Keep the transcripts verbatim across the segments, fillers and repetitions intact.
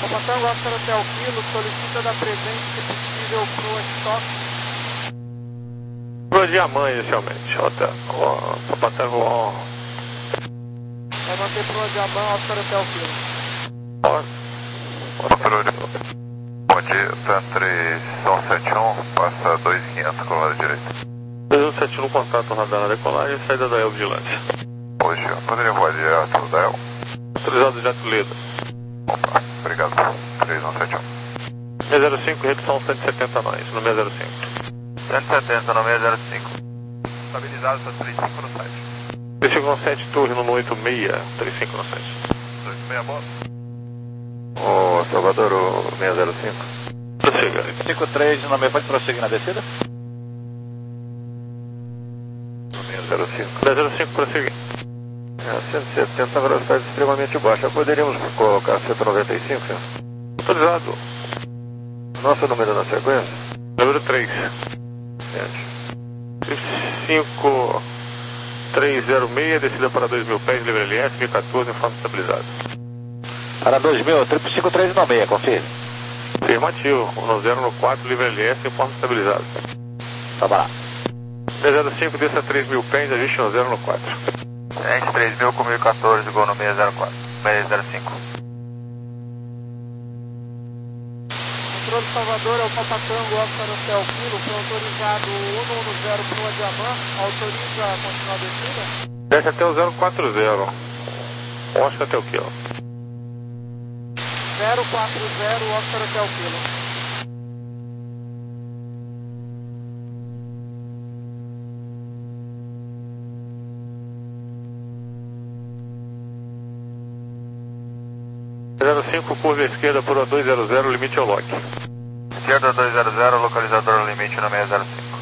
Papa Tango Oscar Hotel Kilo, solicita da presente, se possível, pro estoque. Pro Diamant inicialmente, Hotel. Papa Tango on. Vai manter pro Diamant Oscar Hotel Kilo. On. Bom dia, tá três um sete um, passa dois mil e quinhentos com o lado direito. dois um sete um, contato radar na decolagem, saída da El Vigilância. Hoje, poderia voar direto da El? Autorizado de jato Leda. Opa, obrigado. três um sete um. seis zero cinco, redução cento e setenta nós, no seis zero cinco. cento e setenta no seis zero cinco. Estabilizado, está trinta e cinco no site. três cinco sete, torre no oito seis, trinta e cinco no site. dois seis, boa. Ô, Salvador, o seis zero cinco. Prossiga. cinco três, no meio, pode prosseguir na descida? seis zero cinco. seis zero cinco, prossiga. É, cento e setenta, velocidade extremamente baixa. Poderíamos colocar cento e noventa e cinco, senhor? Autorizado. Nosso número na sequência? Número três. Gente. cinco três zero seis, descida para dois mil pés, livre L S, mil e quatorze, informe estabilizado. Para dois mil, cinco três nove seis, confirme. Afirmativo, no zero no quatro, livre L S, informe estabilizado. Tá bom. seis zero cinco, desça três mil pés, ajuste no zero no quatro. Gente, três mil com mil e quatorze, gol no seis zero quatro. seis zero cinco. Controle Salvador, é o Papa Tango Oscar Hotel Kilo, foi autorizado cento e dez pro Diamant, autoriza a continuar a descida? Desce até o zero quatro zero. Oscar até o quilo. zero quatro zero, Oscar Hotel Kilo. zero cinco, curva esquerda por dois zero zero, limite ao lock. Esquerda dois zero zero, localizador limite no seis zero cinco.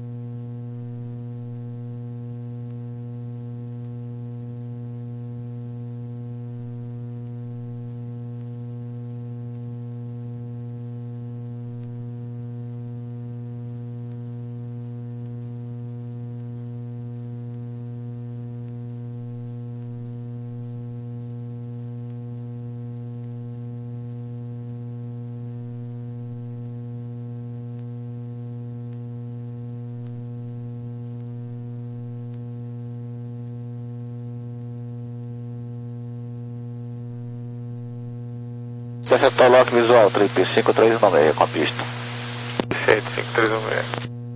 Receptor lock visual, trip cinco três nove seis com a pista. Perfeito, cinco três um seis.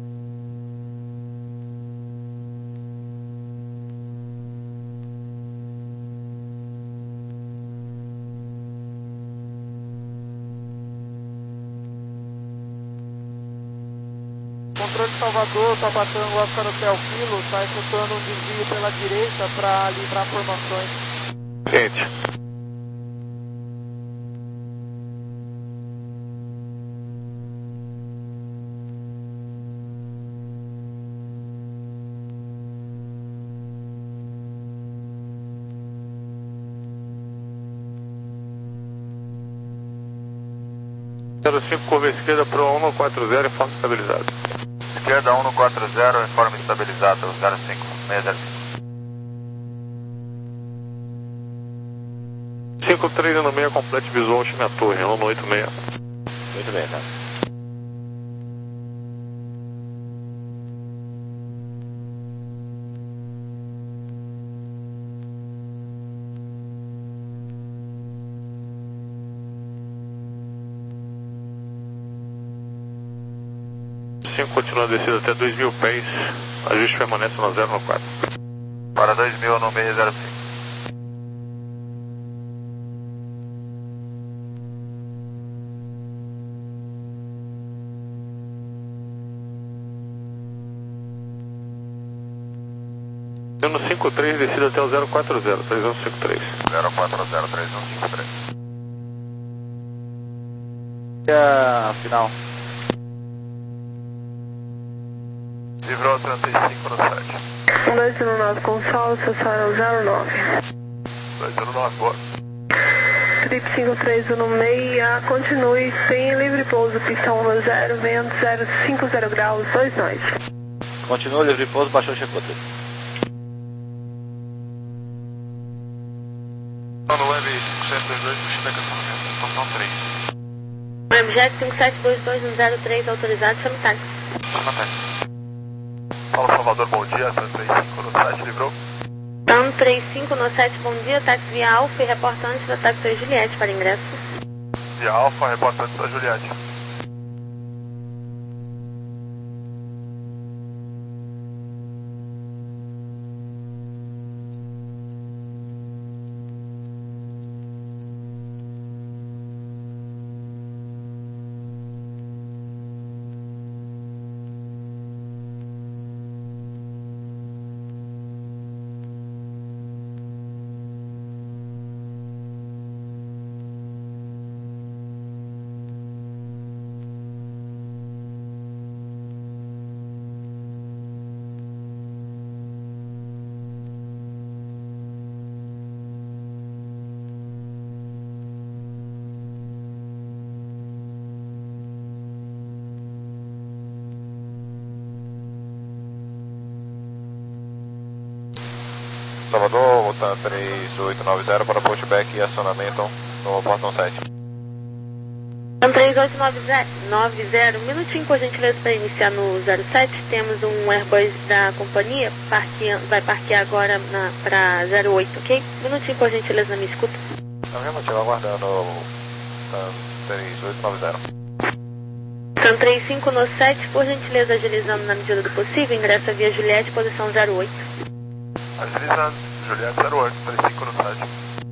Controle Salvador, Papa Tango Oscar Hotel Kilo, está efetuando um desvio pela direita para livrar formações. Gente. zero cinco, curva esquerda para o um quatro zero, informe estabilizado. Esquerda um quatro zero, informe estabilizado, zero cinco, seis zero cinco. cinco três no meio, complete visual, time a torre, um oito seis. Muito bem, cara. cinco continua a descida até dois mil pés, ajuste permanece no zero no quatro. Para dois mil no seis zero cinco. No cinco três, descida até o zero quatro zero, três um cinco três. zero quatro zero, três um cinco três. E a final? Livrou trinta e cinco no sete. dois zero nove Gonçalo, acessaram zero nove. dois zero nove, boa. Trip cinco três um seis, continue sem livre pouso, pista um zero, vento zero cinco zero graus, dois nós. Continua livre pouso, baixou o checou. No web cinco sete dois dois, puxa back a informação três. Webjet cinco sete dois dois um zero três autorizado, chame táxi. Chama táxi. Fala Salvador, bom dia, TAM trinta e cinco no site, livrou? TAM trinta e cinco no sete, bom dia, táxi via Alfa e reporta antes da táxi Juliette para ingresso. Via Alfa, reporta antes da Juliette. Salvador, voltando três oito nove zero para pushback e acionamento no portão sete. TAM três oito nove zero, um minutinho por gentileza para iniciar no zero sete, temos um Airbus da companhia, parqueia, vai parquear agora para zero oito, ok? Um minutinho por gentileza na minha escuta. Afirmativo, aguardando TAM três oito nove zero. TAM trinta e cinco no sete, por gentileza agilizando na medida do possível, ingressa via Juliette, posição zero oito. Agilizando, Juliette zero oito, trinta e cinco no site.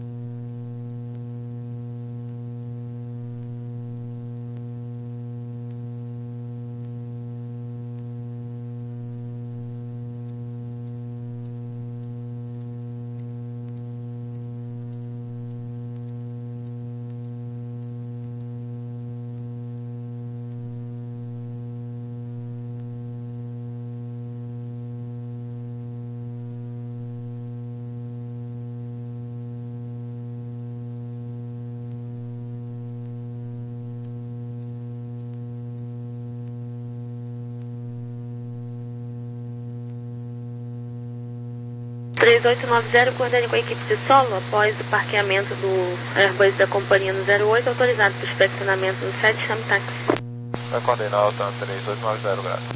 três oito nove zero, coordene com a equipe de solo após o parqueamento do Airbus da companhia no zero oito, autorizado para o estacionamento no sete, chame táxi. Vai coordenar o TAM três oito nove zero, graças.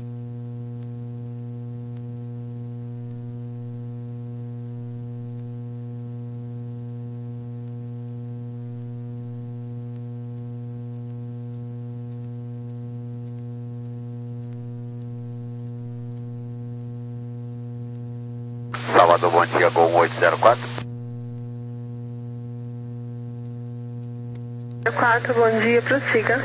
Salvador, bom dia, Gol um oito zero quatro. zero quatro, bom dia, prossiga.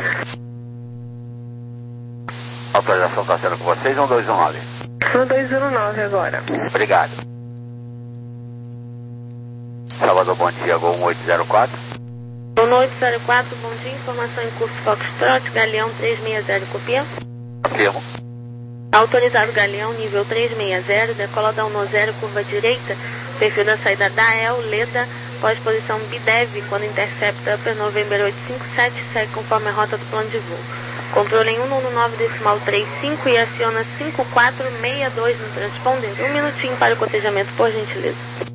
Autorização está sendo com vocês, um dois um nove. um dois um nove agora. Obrigado. Salvador, bom dia, Gol um oito zero quatro. um oito zero quatro, bom dia, informação em curso Foxtrot, Galeão três seis zero, copia. Afirmo. Autorizado Galeão, nível três seis zero, decola da um zero, curva direita, perfil da saída da E L, Leda, pós-posição B D E V, quando intercepta Upper November oito cinco sete, segue conforme a rota do plano de voo. Controle em um um nove decimal trinta e cinco e aciona cinco quatro seis dois no transponder. Um minutinho para o cotejamento, por gentileza.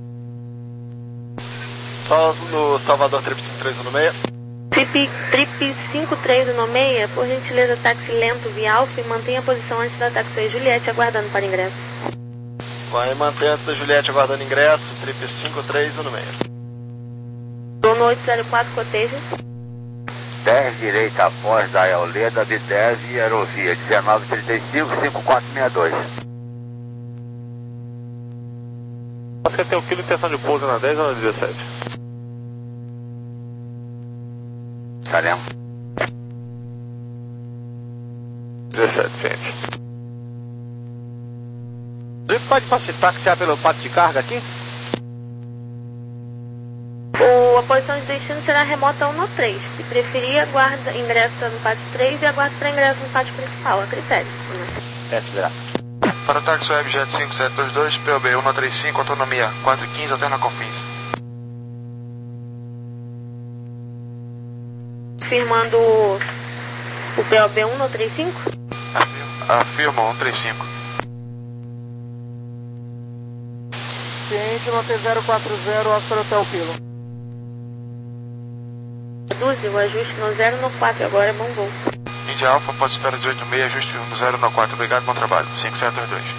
Só no Salvador Trip cinco três um seis. Trip, trip cinco três um seis, por gentileza, táxi lento via Alfa e mantenha a posição antes da táxi Juliette, aguardando para ingresso. Vai manter antes da Juliette aguardando ingresso, Trip cinco três um seis. um oito zero quatro, coteja. dez direita após da Eoleda, B D E V, aerovia dezenove trinta e cinco, cinco quatro seis dois. Você tem o quilo de intenção de pouso na dez ou na dezessete? Saremo. dezessete, gente. Você pode taxiar pelo pátio de carga aqui? O, a posição de destino será remota um no três. Se preferir, aguarda, ingressa no pátio três e aguarda para ingresso no pátio principal, a critério. É, graças. Para o táxi Webjet cinco sete dois dois, P O B um trinta e cinco, autonomia quatro quinze, alterna Confins. Firmando o, o P O B um no trinta e cinco? Afirmo, um trinta e cinco. Ciente no T zero quatro zero, Oscar Hotel Kilo. doze, o ajuste no zero no quatro, agora é bom voo. Índia Alfa, pode espera dezoito e meio, ajuste no zero no quatro, obrigado, bom trabalho, cinco sete dois dois.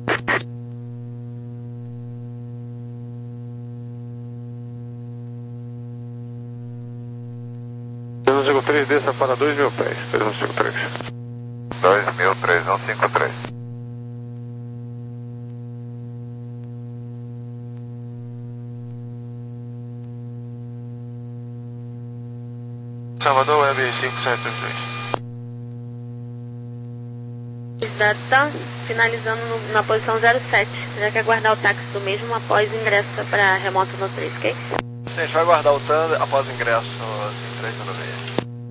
três um cinco três, desça para dois mil pés, três um cinco três. dois mil, três um cinco três. Salvador, Web cinco sete dois dois. Da TAM, finalizando no, na posição zero sete. Já quer guardar o táxi do mesmo após ingresso para remoto no três, ok? A gente vai guardar o T A M após o ingresso no três nove seis.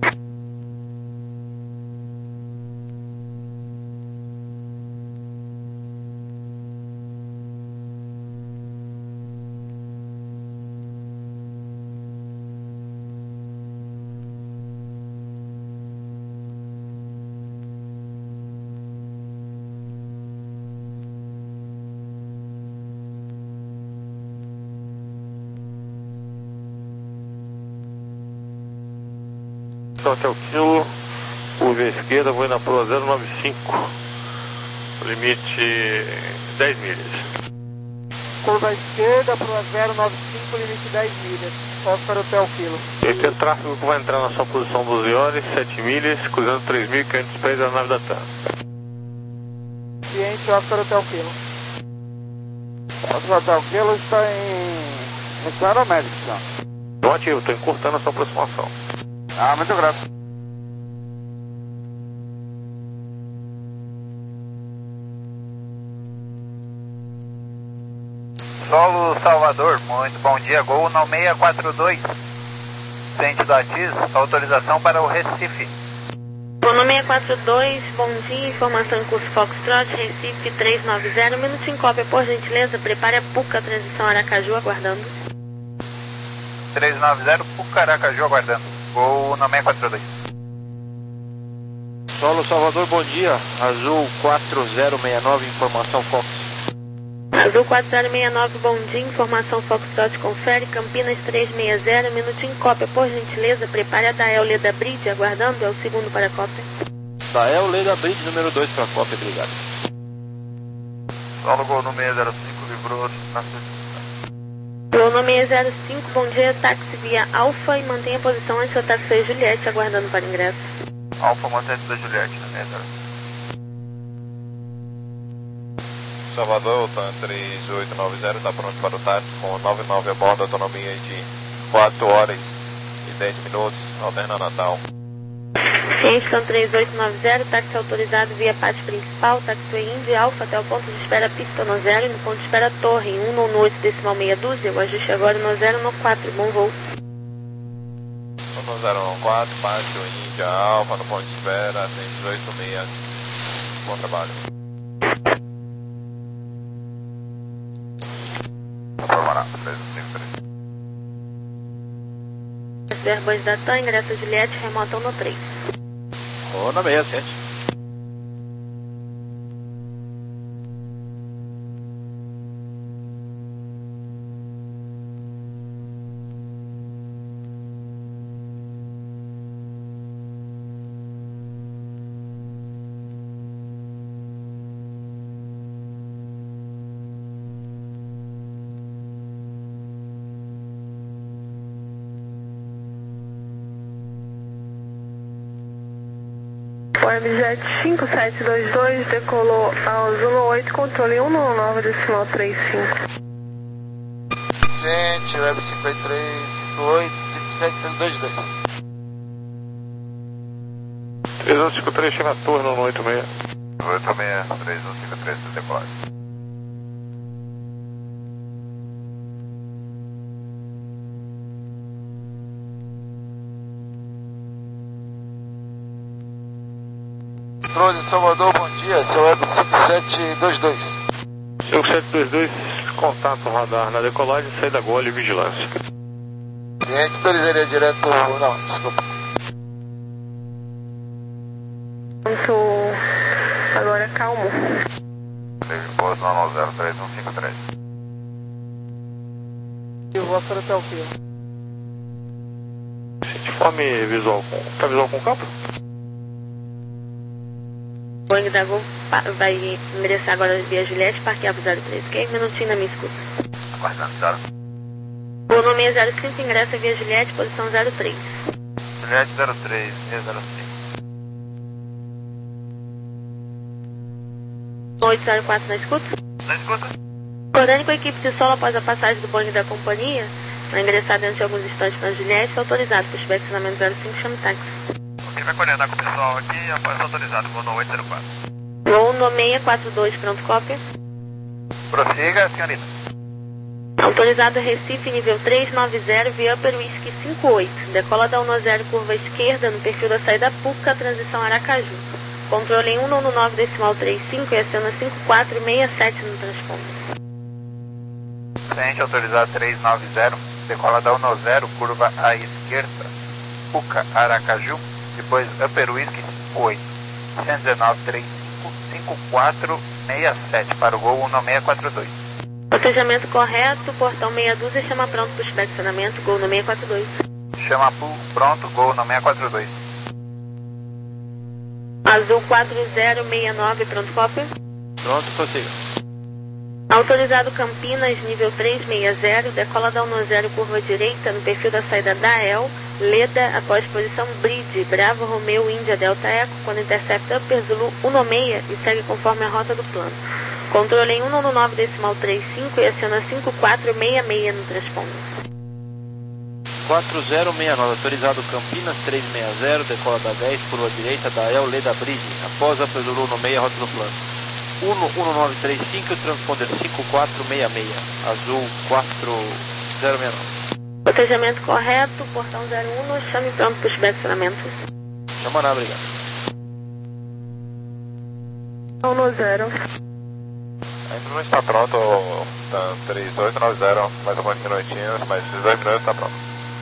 Até o quilo, curva à esquerda, vou ir na proa zero nove cinco, limite dez milhas. Curva à esquerda, proa zero nove cinco, limite dez milhas. Oscar Hotel Kilo. Esse é o tráfego que vai entrar na sua posição doze horas, sete milhas, cruzando três mil e quinhentos pés da nave da TAM. Cliente Oscar Hotel Kilo. Oscar Hotel Kilo está em... em Claro Médico, senhor. Ótimo, eu estou encurtando a sua aproximação. Ah, muito grato. Solo Salvador, muito bom dia. Gol no seis quatro dois. Sentido Atis, autorização para o Recife. Gol no seis quatro dois, bom dia, informação em curso Foxtrot, Recife três nove zero, minuto em cópia, por gentileza, prepare a Puca, transição Aracaju, aguardando. três nove zero, Puca, Aracaju, aguardando. Gol no seis quatro dois. Solo Salvador, bom dia. Azul quatro zero seis nove, informação Fox. Azul quatro zero seis nove, bom dia, informação Foxtrot, confere, Campinas três seis zero, minuto em cópia, por gentileza, prepare a Dael Leda Bridge, aguardando, é o segundo para a cópia. Dael Leda Bridge, número dois para a cópia, obrigado. Solo Gol no seis zero cinco, livrou na Gol no seis zero cinco, bom dia, táxi via Alfa e mantenha a posição antes do táxi Juliette, aguardando para ingresso. Alfa, mantente da Juliette, na seis zero. Salvador, TAM três oito nove zero, está pronto para o táxi, com nove nove a bordo, autonomia de quatro horas e dez minutos, alterna Natal. Ciente, TAM três oito nove zero, táxi autorizado via pátio principal, táxi Índia Alfa até o ponto de espera pista no zero e no ponto de espera torre, em um no oito decimal meia dúzia, o ajuste agora no zero no quatro, bom voo. No zero um quatro, pátio Índia Alfa, no ponto de espera, tem dezoito meia, bom trabalho. Airbus da TAM, ingresso Juliette, remotão no três. Ô, na meia, sete. Webjet cinco sete dois dois decolou ao Zulu oito, controle um nove decimal três cinco. Gente, Web cinco três cinco oito cinco sete dois dois. três um cinco três, chega na torre no oito seis. oito seis, três um cinco três, decolagem. Controle Salvador, bom dia, seu Web cinco sete dois dois. cinco sete dois dois, contato radar na decolagem, saída Gole e vigilância. Ciente, autorizaria direto, não, desculpa. Ponto agora calmo. Teve pouso no zero três um cinco três. E o Oscar Hotel Kilo. Informe visual com... Tá visual com campo? Boeing da Gol vai ingressar agora via Juliette, Parque Alvo zero três, ok? Um minutinho na minha escuta. Aguardando, zero. Gol no seis zero cinco, ingressa via Juliette, posição zero três. Juliette zero três, seis zero cinco. oito zero quatro na escuta. Na escuta. Acordando com a equipe de solo após a passagem do Boeing da companhia, vai ingressar dentro de alguns instantes na Juliette, autorizado, pushback ensinamento zero cinco, chame táxi. Ok, vai coordenar com o pessoal aqui, após autorizado, vou no oito zero quatro. Gol no seis quatro dois, pronto, cópia. Prossiga, senhorita. Autorizado Recife, nível três nove zero, via Upper Whisky cinco oito. Decola da um zero, curva esquerda, no perfil da saída Puca, transição Aracaju. Controle em cento e nove decimal trinta e cinco e aciona cinco quatro seis sete no transponder. Frente autorizado três nove zero, decola da um zero, curva à esquerda, Puca, Aracaju, depois Upper Whisky cinco oito, cento e dezenove, trinta e cinco, cinco quatro seis sete para o Gol um seis quatro dois. Procedimento correto, portão meia dúzia, chama pronto para o estacionamento, Gol no seis quatro dois. Chama pronto, Gol no seis quatro dois. Azul quatro zero seis nove, pronto, cópia. Pronto, prossiga. Autorizado Campinas, nível três seis zero, decola da um zero, curva direita, no perfil da saída da E L, Leda, após posição Bridge, Bravo, Romeo, Índia, Delta Eco, quando intercepta Upper Zulu um seis e segue conforme a rota do plano. Controle em cento e nove decimal trinta e cinco e aciona cinco quatro seis seis no transponder. quatro zero seis nove, autorizado Campinas três seis zero, decola da dez, curva direita da E L, Leda Bridge, após Upper Zulu um seis, rota do plano. um um nove três cinco, transponder cinco quatro seis seis, azul quatro zero seis nove. Protegimento correto, portão zero um, chame pronto para o estacionamento. Chama na, obrigado. um zero. Ainda não está pronto, tá, três oito nove zero, mais alguns minutinhos, mas esses dois minutos está pronto.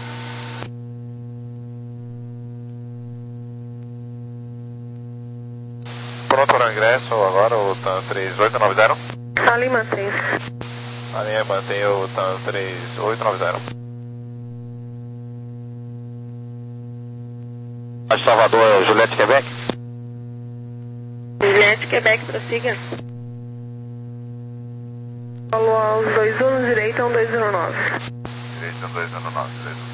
Pronto para o ingresso agora, o TAM três oito nove zero. Ali mantém. A linha mantém o TAM três oito nove zero. A Salvador é Juliette, Quebec? Juliette, Quebec, prossiga. Falou aos dois um, direita, um dois zero nove. Direita, um dois zero nove, beleza.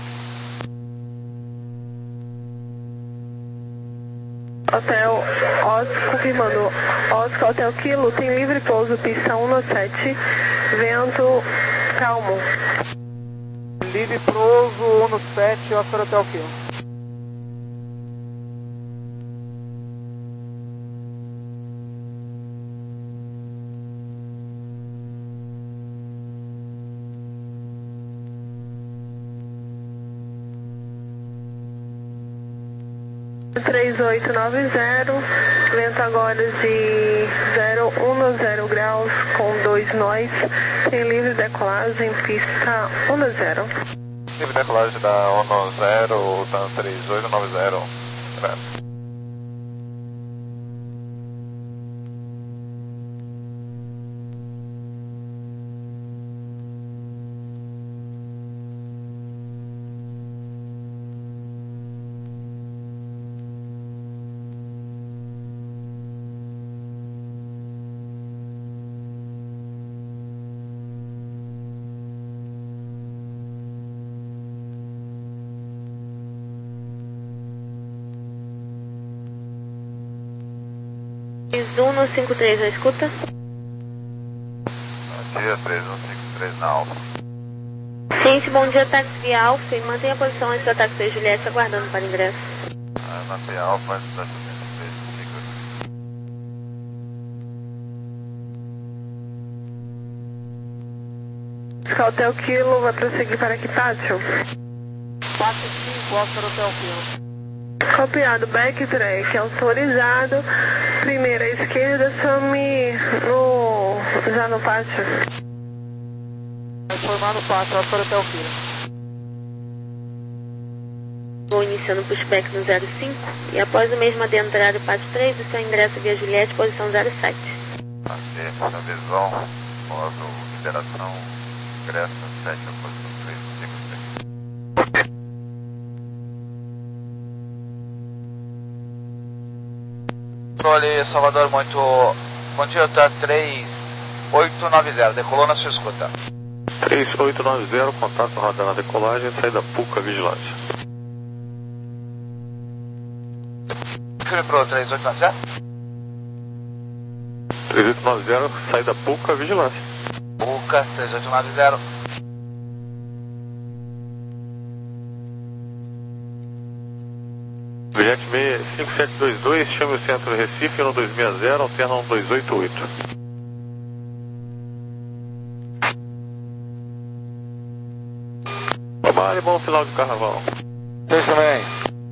Hotel Oscar, confirmando, Oscar Hotel Kilo, tem livre pouso, pista um sete, vento calmo. Livre pouso um sete, Oscar Hotel Kilo. três oito nove zero, vento agora de zero um zero graus com dois nós, tem livre decolagem, pista um zero. Livre decolagem da um zero, TAM três oito nove zero. um no cinco três, na escuta. Bom dia, três um cinco três na Alfa. Ciência, bom dia, táxi via Alfa, e mantenha a posição antes da táxi Juliette, aguardando para ingresso. Ah, mantém a Alfa antes da setenta e três, seguro. Hotel Kilo vai prosseguir para que pátio? quatro cinco, Oscar Hotel Kilo. Copiado, backtrack, autorizado, primeira esquerda, some no, já no pátio. Vai formar no pátio, Oscar Hotel Kilo. Vou iniciando o pushback no zero cinco e após o mesmo adentrar o pátio três, o seu ingresso via Juliette, posição zero sete. Ok, essa visão, modo liberação, ingresso sete, posição três, cinco três. Controle Salvador, muito bom dia, tá três oito nove zero, decolou na sua escuta. três oito nove zero, contato radar na decolagem, saída Puca, vigilância. Filho pro três oito nove zero? três oito nove zero, saída Puca, vigilância. Puca, três oito nove zero. Jet cinco sete dois dois, chame o centro Recife, um dois seis zero, alterna um dois oito oito. Trabalhe, bom final de carnaval. Vocês também.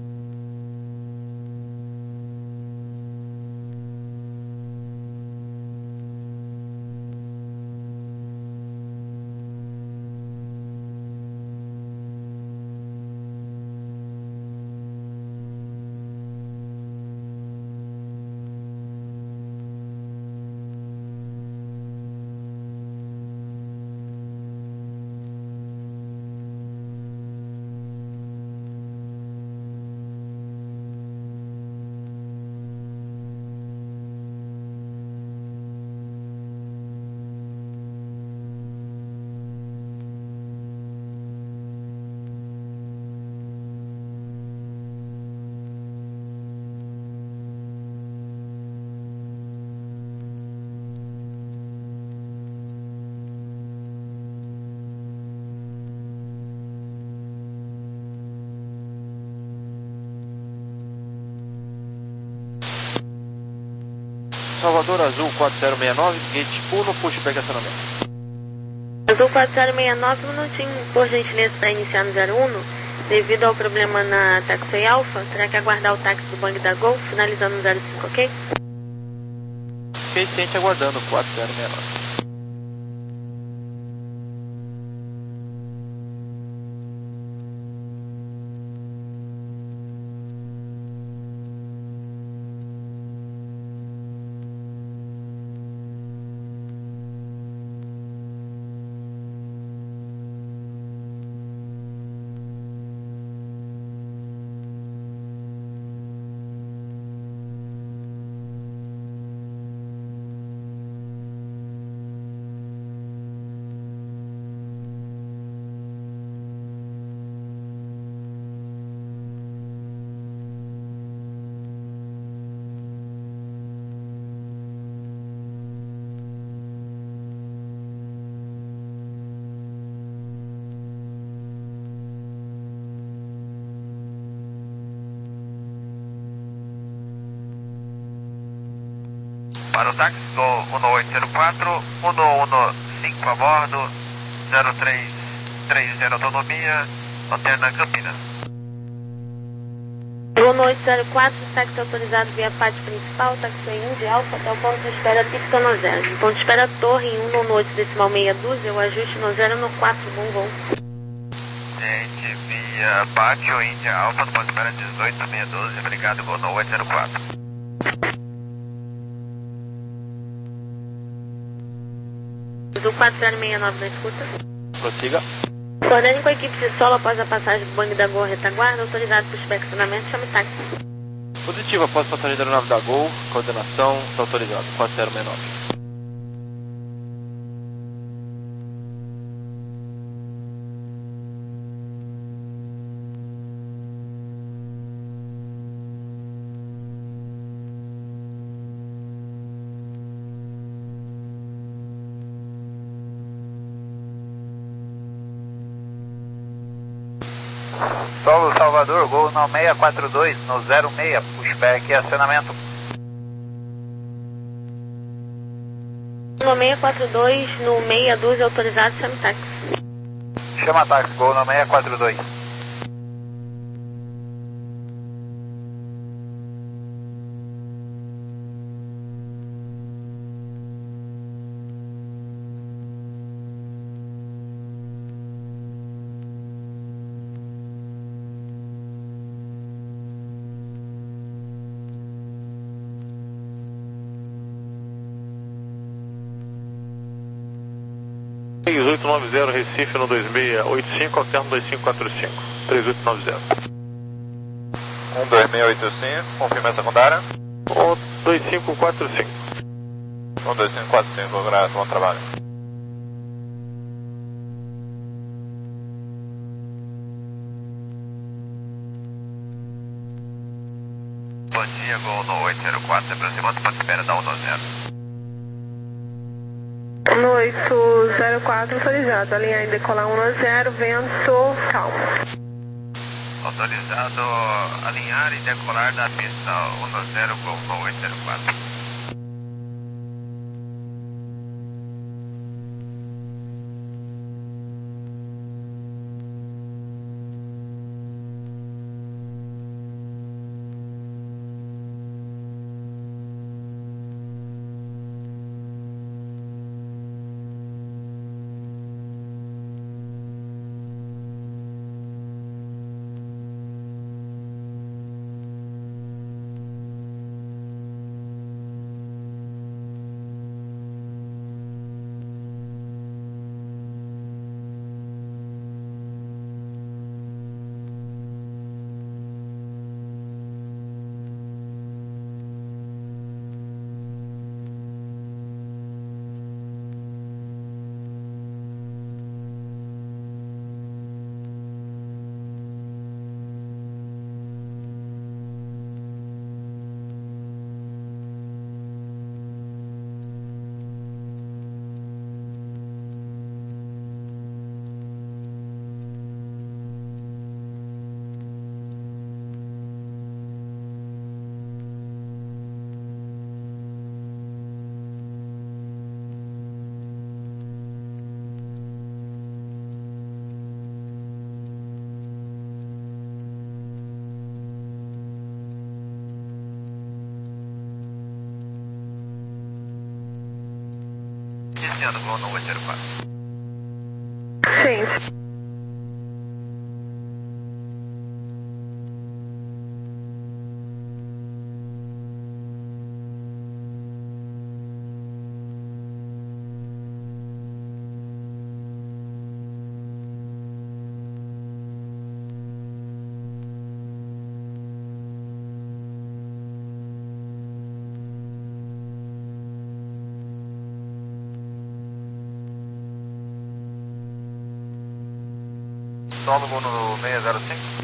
Salvador Azul quatro zero seis nove, gate um, pushback acionamento. Azul quatro zero seis nove, um minutinho, por gentileza, para iniciar no zero um. Devido ao problema na taxi Alpha, terá que aguardar o táxi do Bang da Gol, finalizando no zero cinco, ok? Ok, ciente aguardando quatro zero seis nove. Para o táxi do um oito zero quatro, um um cinco a bordo, zero três três zero autonomia, alterna Campinas. um oito zero quatro, táxi autorizado via pátio principal, táxi Indy Alpha até o ponto de espera típica no zero. Ponto de espera Torre em um oito decimal meia dúzia, o ajuste no zero no quatro, bom voo. Gente, via pátio Indy Alpha, no ponto de espera dezoito meia dúzia, obrigado, gol no oito zero quatro. Azul quatro zero seis nove na escuta. Prossiga. Coordene com a equipe de solo após a passagem do Bang da Gol retaguarda, autorizado por inspecionamento, chame táxi. Positivo, após passagem da aeronave da Gol, coordenação, está autorizado, quatro zero seis nove. Solo Salvador, gol no seis quatro dois, no zero seis, pushback e acionamento. No seis quatro dois, no meia dúzia, autorizado, chame táxi. Chama táxi, gol no seis quatro dois. três oito nove zero, Recife no dois seis oito cinco, alterno dois cinco quatro cinco. três oito nove zero. um dois seis oito cinco, confirma essa secundária. um dois cinco quatro cinco. um dois cinco quatro cinco, graças, bom trabalho. Bom dia, Gol no oito zero quatro, aproximando para a espera da um dois zero. No oito zero quatro, autorizado, alinhar e decolar um dois zero, vento, calmo. Autorizado alinhar e decolar da pista um dois zero, Gol no oito zero quatro. Iniciando Gol no oito zero quatro. Sim. Solo Gol no seis zero cinco.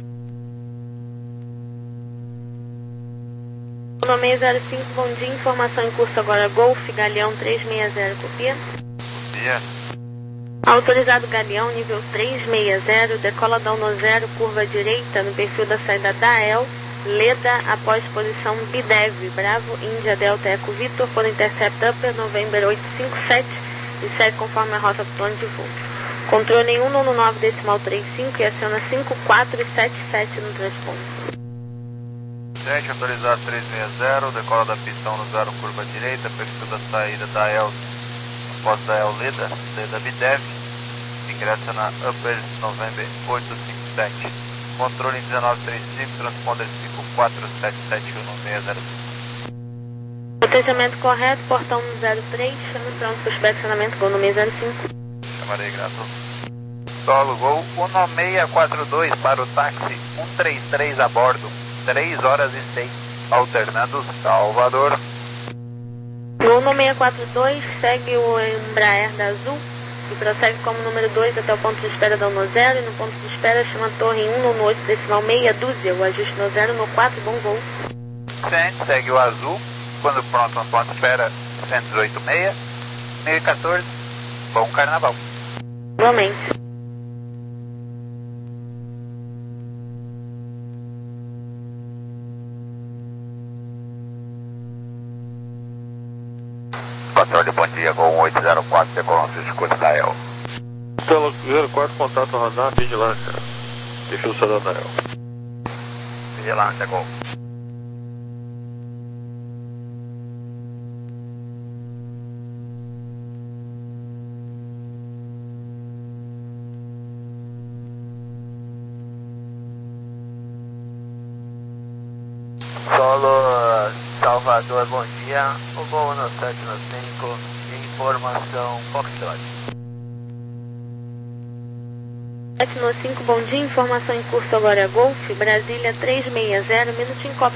No seis zero cinco, bom dia, informação em curso agora, Golf, Galeão três seis zero, copia. Copia. Autorizado Galeão, nível três seis zero, decola da um zero, curva direita, no perfil da saída da E L, Leda, após posição B D E V, Bravo, Índia, Delta, Eco, Vitor, por Intercept Upper, November oito cinco sete, e segue conforme a rota do plano de voo. Controle em um nove nove decimal trinta e cinco e aciona cinco quatro sete sete no transponto. sete, autorizado três seis zero, decola da pista um zero, curva direita, perfil da saída da E L, após da E L Leda, Leda B D E V, ingressa na Upper November oito cinco sete. Controle em dezenove trinta e cinco, transponder cinco quatro sete sete um no seis zero cinco. Protejamento correto, portão zero três, chama pronto para estacionamento, Gol no seis zero cinco. Chamarei, graças. Solo Gol um seis quatro dois para o táxi um três três a bordo, três horas e seis, alternando Salvador. Gol no seis quatro dois, segue o Embraer da Azul e prossegue como número dois até o ponto de espera da um zero e no ponto de espera chama a torre em um nove oito decimal meia dúzia, o ajuste no zero no quatro, bom voo. Sim, segue o Azul, quando pronto no ponto de espera cento e dezoito seis, seis quatorze, bom carnaval. Igualmente. Controle, bom dia, Gol oito zero quatro, decolando os escudos da E L. Stella zero quatro, contato radar, vigilância. Perfil solar da E L. Vigilância, Gol. Solo Salvador, bom dia. O voo no sete cinco, informação Foxtrot. sete cinco, bom dia, informação em curso agora, Golf, Brasília três seis zero, minuto em cópia.